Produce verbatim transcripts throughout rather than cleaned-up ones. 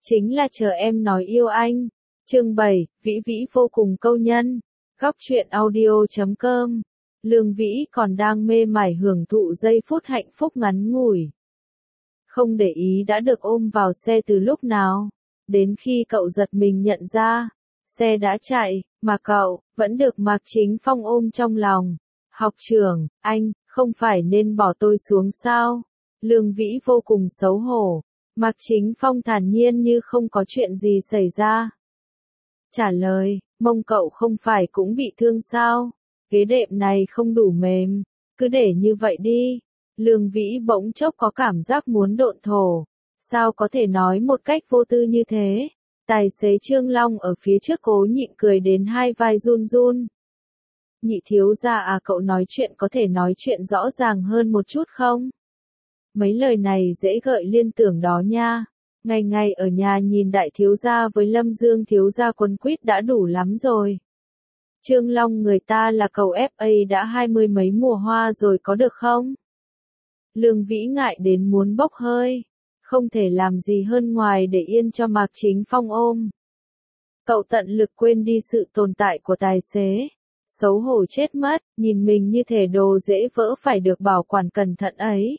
chính là chờ em nói yêu anh. Chương bảy, Vĩ Vĩ vô cùng câu nhân. Góc truyện audio chấm com. Lương Vĩ còn đang mê mải hưởng thụ giây phút hạnh phúc ngắn ngủi. Không để ý đã được ôm vào xe từ lúc nào. Đến khi cậu giật mình nhận ra, xe đã chạy, mà cậu vẫn được Mạc Chính Phong ôm trong lòng. Học trưởng, anh, không phải nên bỏ tôi xuống sao? Lương Vĩ vô cùng xấu hổ. Mạc Chính Phong thản nhiên như không có chuyện gì xảy ra. Trả lời, mông cậu không phải cũng bị thương sao? Ghế đệm này không đủ mềm, cứ để như vậy đi. Lương Vĩ bỗng chốc có cảm giác muốn độn thổ. Sao có thể nói một cách vô tư như thế? Tài xế Trương Long ở phía trước cố nhịn cười đến hai vai run run. Nhị thiếu gia à, cậu nói chuyện có thể nói chuyện rõ ràng hơn một chút không? Mấy lời này dễ gợi liên tưởng đó nha. Ngày ngày ở nhà nhìn đại thiếu gia với Lâm Dương thiếu gia quấn quýt đã đủ lắm rồi. Trương Long người ta là cầu ép a đã hai mươi mấy mùa hoa rồi có được không? Lương Vĩ ngại đến muốn bốc hơi. Không thể làm gì hơn ngoài để yên cho Mạc Chính Phong ôm. Cậu tận lực quên đi sự tồn tại của tài xế. Xấu hổ chết mất, nhìn mình như thể đồ dễ vỡ phải được bảo quản cẩn thận ấy.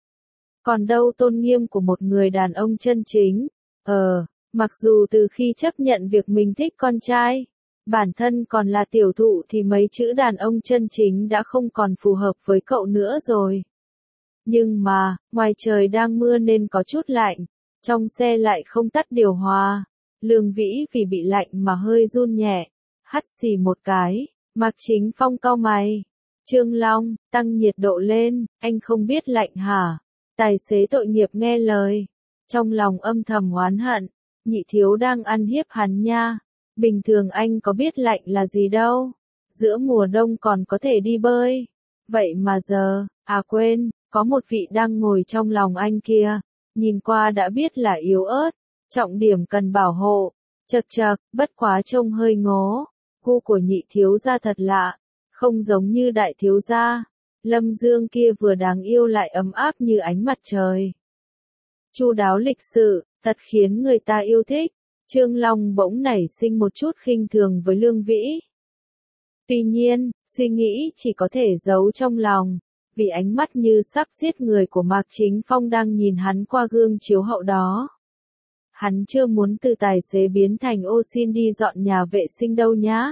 Còn đâu tôn nghiêm của một người đàn ông chân chính. Ờ, mặc dù từ khi chấp nhận việc mình thích con trai, bản thân còn là tiểu thụ thì mấy chữ đàn ông chân chính đã không còn phù hợp với cậu nữa rồi. Nhưng mà, ngoài trời đang mưa nên có chút lạnh, trong xe lại không tắt điều hòa. Lương Vĩ vì bị lạnh mà hơi run nhẹ, hắt xì một cái. Mạc Chính Phong cau mày. Trương Long, tăng nhiệt độ lên, anh không biết lạnh hả? Tài xế tội nghiệp nghe lời. Trong lòng âm thầm oán hận, nhị thiếu đang ăn hiếp hắn nha. Bình thường anh có biết lạnh là gì đâu. Giữa mùa đông còn có thể đi bơi. Vậy mà giờ, à quên, có một vị đang ngồi trong lòng anh kia. Nhìn qua đã biết là yếu ớt. Trọng điểm cần bảo hộ. Chật chật, bất quá trông hơi ngố. Gu của nhị thiếu gia thật lạ, không giống như đại thiếu gia. Lâm Dương kia vừa đáng yêu lại ấm áp như ánh mặt trời. Chu đáo lịch sự, thật khiến người ta yêu thích. Trương Long bỗng nảy sinh một chút khinh thường với Lương Vĩ. Tuy nhiên, suy nghĩ chỉ có thể giấu trong lòng, vì ánh mắt như sắp giết người của Mạc Chính Phong đang nhìn hắn qua gương chiếu hậu đó. Hắn chưa muốn từ tài xế biến thành ô xin đi dọn nhà vệ sinh đâu nhá.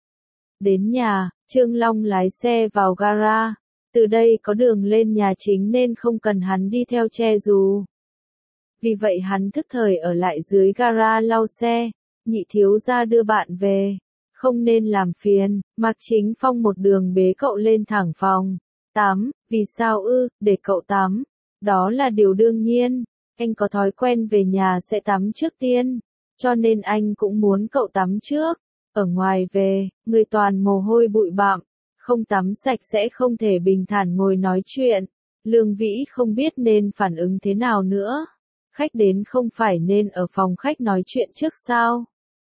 Đến nhà, Trương Long lái xe vào gara. Từ đây có đường lên nhà chính nên không cần hắn đi theo che dù. Vì vậy hắn thức thời ở lại dưới gara lau xe. Nhị thiếu gia đưa bạn về. Không nên làm phiền. Mạc Chính Phong một đường bế cậu lên thẳng phòng. Tắm, vì sao ư, để cậu tắm. Đó là điều đương nhiên. Anh có thói quen về nhà sẽ tắm trước tiên, cho nên anh cũng muốn cậu tắm trước. Ở ngoài về, người toàn mồ hôi bụi bặm, không tắm sạch sẽ không thể bình thản ngồi nói chuyện. Lương Vĩ không biết nên phản ứng thế nào nữa. Khách đến không phải nên ở phòng khách nói chuyện trước sao?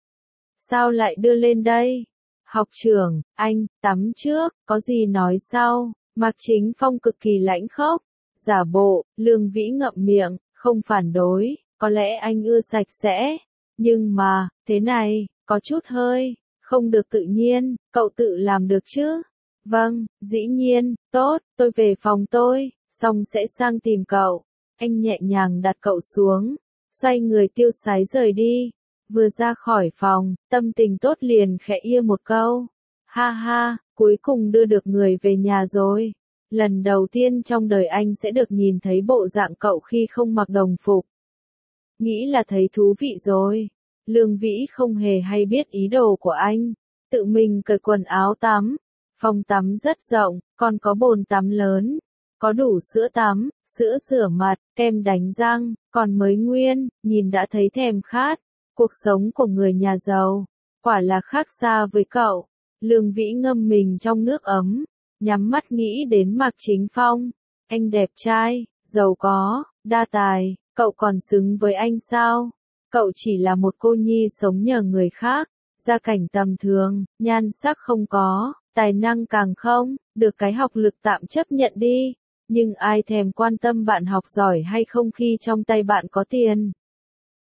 Sao lại đưa lên đây? Học trưởng, anh, tắm trước, có gì nói sau? Mạc Chính Phong cực kỳ lãnh khốc. Giả bộ, Lương Vĩ ngậm miệng. Không phản đối, có lẽ anh ưa sạch sẽ, nhưng mà, thế này, có chút hơi, không được tự nhiên, cậu tự làm được chứ? Vâng, dĩ nhiên, tốt, tôi về phòng tôi, xong sẽ sang tìm cậu. Anh nhẹ nhàng đặt cậu xuống, xoay người tiêu sái rời đi, vừa ra khỏi phòng, tâm tình tốt liền khẽ ia một câu. Ha ha, cuối cùng đưa được người về nhà rồi. Lần đầu tiên trong đời anh sẽ được nhìn thấy bộ dạng cậu khi không mặc đồng phục. Nghĩ là thấy thú vị rồi. Lương Vĩ không hề hay biết ý đồ của anh. Tự mình cởi quần áo tắm. Phòng tắm rất rộng, còn có bồn tắm lớn. Có đủ sữa tắm, sữa rửa mặt, kem đánh răng, còn mới nguyên, nhìn đã thấy thèm khát. Cuộc sống của người nhà giàu, quả là khác xa với cậu. Lương Vĩ ngâm mình trong nước ấm. Nhắm mắt nghĩ đến Mạc Chính Phong. Anh đẹp trai, giàu có, đa tài, cậu còn xứng với anh sao? Cậu chỉ là một cô nhi sống nhờ người khác, gia cảnh tầm thường, nhan sắc không có, tài năng càng không, được cái học lực tạm chấp nhận đi. Nhưng ai thèm quan tâm bạn học giỏi hay không khi trong tay bạn có tiền.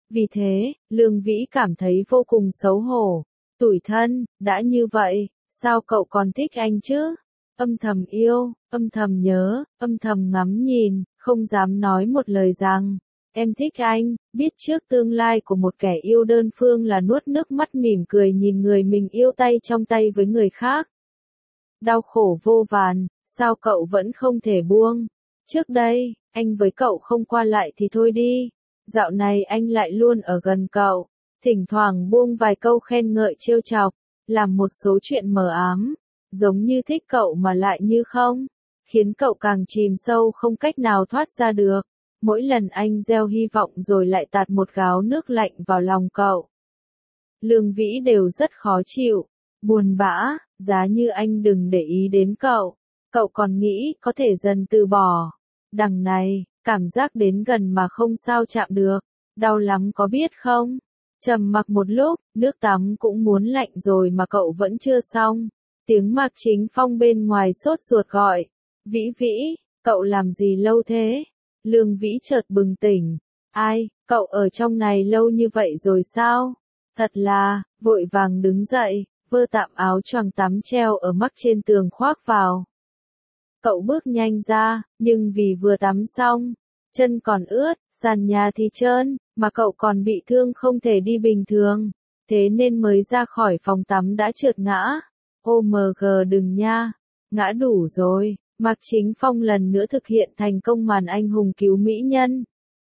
Vì thế, Lương Vĩ cảm thấy vô cùng xấu hổ, tủi thân, đã như vậy, sao cậu còn thích anh chứ? Âm thầm yêu, âm thầm nhớ, âm thầm ngắm nhìn, không dám nói một lời rằng, em thích anh, biết trước tương lai của một kẻ yêu đơn phương là nuốt nước mắt mỉm cười nhìn người mình yêu tay trong tay với người khác. Đau khổ vô vàn, sao cậu vẫn không thể buông? Trước đây, anh với cậu không qua lại thì thôi đi, dạo này anh lại luôn ở gần cậu, thỉnh thoảng buông vài câu khen ngợi trêu chọc, làm một số chuyện mờ ám, giống như thích cậu mà lại như không, khiến cậu càng chìm sâu không cách nào thoát ra được. Mỗi lần anh gieo hy vọng rồi lại tạt một gáo nước lạnh vào lòng cậu, Lương Vĩ đều rất khó chịu, buồn bã, giá như anh đừng để ý đến cậu, cậu còn nghĩ có thể dần từ bỏ. Đằng này, cảm giác đến gần mà không sao chạm được, đau lắm có biết không? Trầm mặc một lúc, nước tắm cũng muốn lạnh rồi mà cậu vẫn chưa xong. Tiếng Mạc Chính Phong bên ngoài sốt ruột gọi, Vĩ Vĩ, cậu làm gì lâu thế? Lương Vĩ chợt bừng tỉnh, ai, cậu ở trong này lâu như vậy rồi sao? Thật là, vội vàng đứng dậy, vơ tạm áo choàng tắm treo ở mắc trên tường khoác vào. Cậu bước nhanh ra, nhưng vì vừa tắm xong, chân còn ướt, sàn nhà thì trơn, mà cậu còn bị thương không thể đi bình thường, thế nên mới ra khỏi phòng tắm đã trượt ngã. ô em giê đừng nha, ngã đủ rồi. Mạc Chính Phong lần nữa thực hiện thành công màn anh hùng cứu mỹ nhân.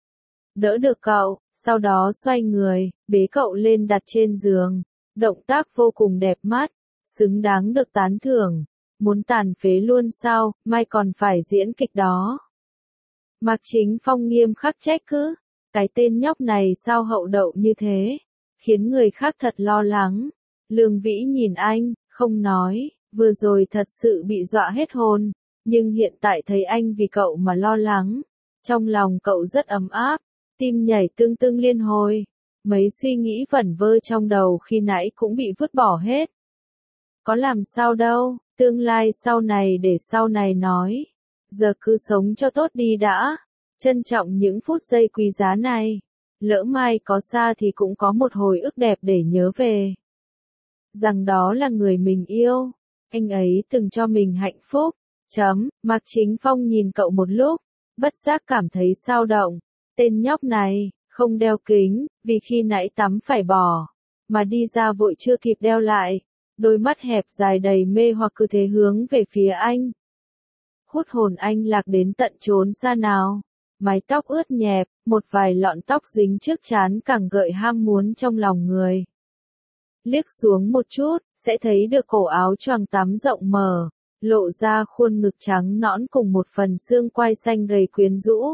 Đỡ được cậu, sau đó xoay người, bế cậu lên đặt trên giường. Động tác vô cùng đẹp mắt, xứng đáng được tán thưởng. Muốn tàn phế luôn sao, mai còn phải diễn kịch đó. Mạc Chính Phong nghiêm khắc trách cứ, cái tên nhóc này sao hậu đậu như thế, khiến người khác thật lo lắng. Lương Vĩ nhìn anh, không nói, vừa rồi thật sự bị dọa hết hồn. Nhưng hiện tại thấy anh vì cậu mà lo lắng, trong lòng cậu rất ấm áp, tim nhảy tương tương liên hồi, mấy suy nghĩ vẩn vơ trong đầu khi nãy cũng bị vứt bỏ hết. Có làm sao đâu, tương lai sau này để sau này nói, giờ cứ sống cho tốt đi đã, trân trọng những phút giây quý giá này, lỡ mai có xa thì cũng có một hồi ức đẹp để nhớ về. Rằng đó là người mình yêu, anh ấy từng cho mình hạnh phúc. Chấm, Mạc Chính Phong nhìn cậu một lúc, bất giác cảm thấy sao động. Tên nhóc này, không đeo kính, vì khi nãy tắm phải bỏ, mà đi ra vội chưa kịp đeo lại. Đôi mắt hẹp dài đầy mê hoặc cứ thế hướng về phía anh. Hút hồn anh lạc đến tận chốn xa nào. Mái tóc ướt nhẹp, một vài lọn tóc dính trước trán càng gợi ham muốn trong lòng người. Liếc xuống một chút, sẽ thấy được cổ áo choàng tắm rộng mở. Lộ ra khuôn ngực trắng nõn cùng một phần xương quai xanh gầy quyến rũ.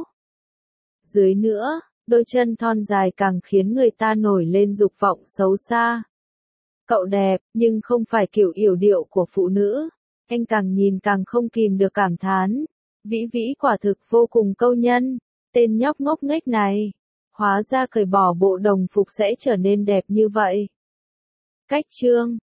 Dưới nữa, đôi chân thon dài càng khiến người ta nổi lên dục vọng xấu xa. Cậu đẹp, nhưng không phải kiểu yểu điệu của phụ nữ. Anh càng nhìn càng không kìm được cảm thán. Vĩ Vĩ quả thực vô cùng câu nhân. Tên nhóc ngốc nghếch này. Hóa ra cởi bỏ bộ đồng phục sẽ trở nên đẹp như vậy. Cách chương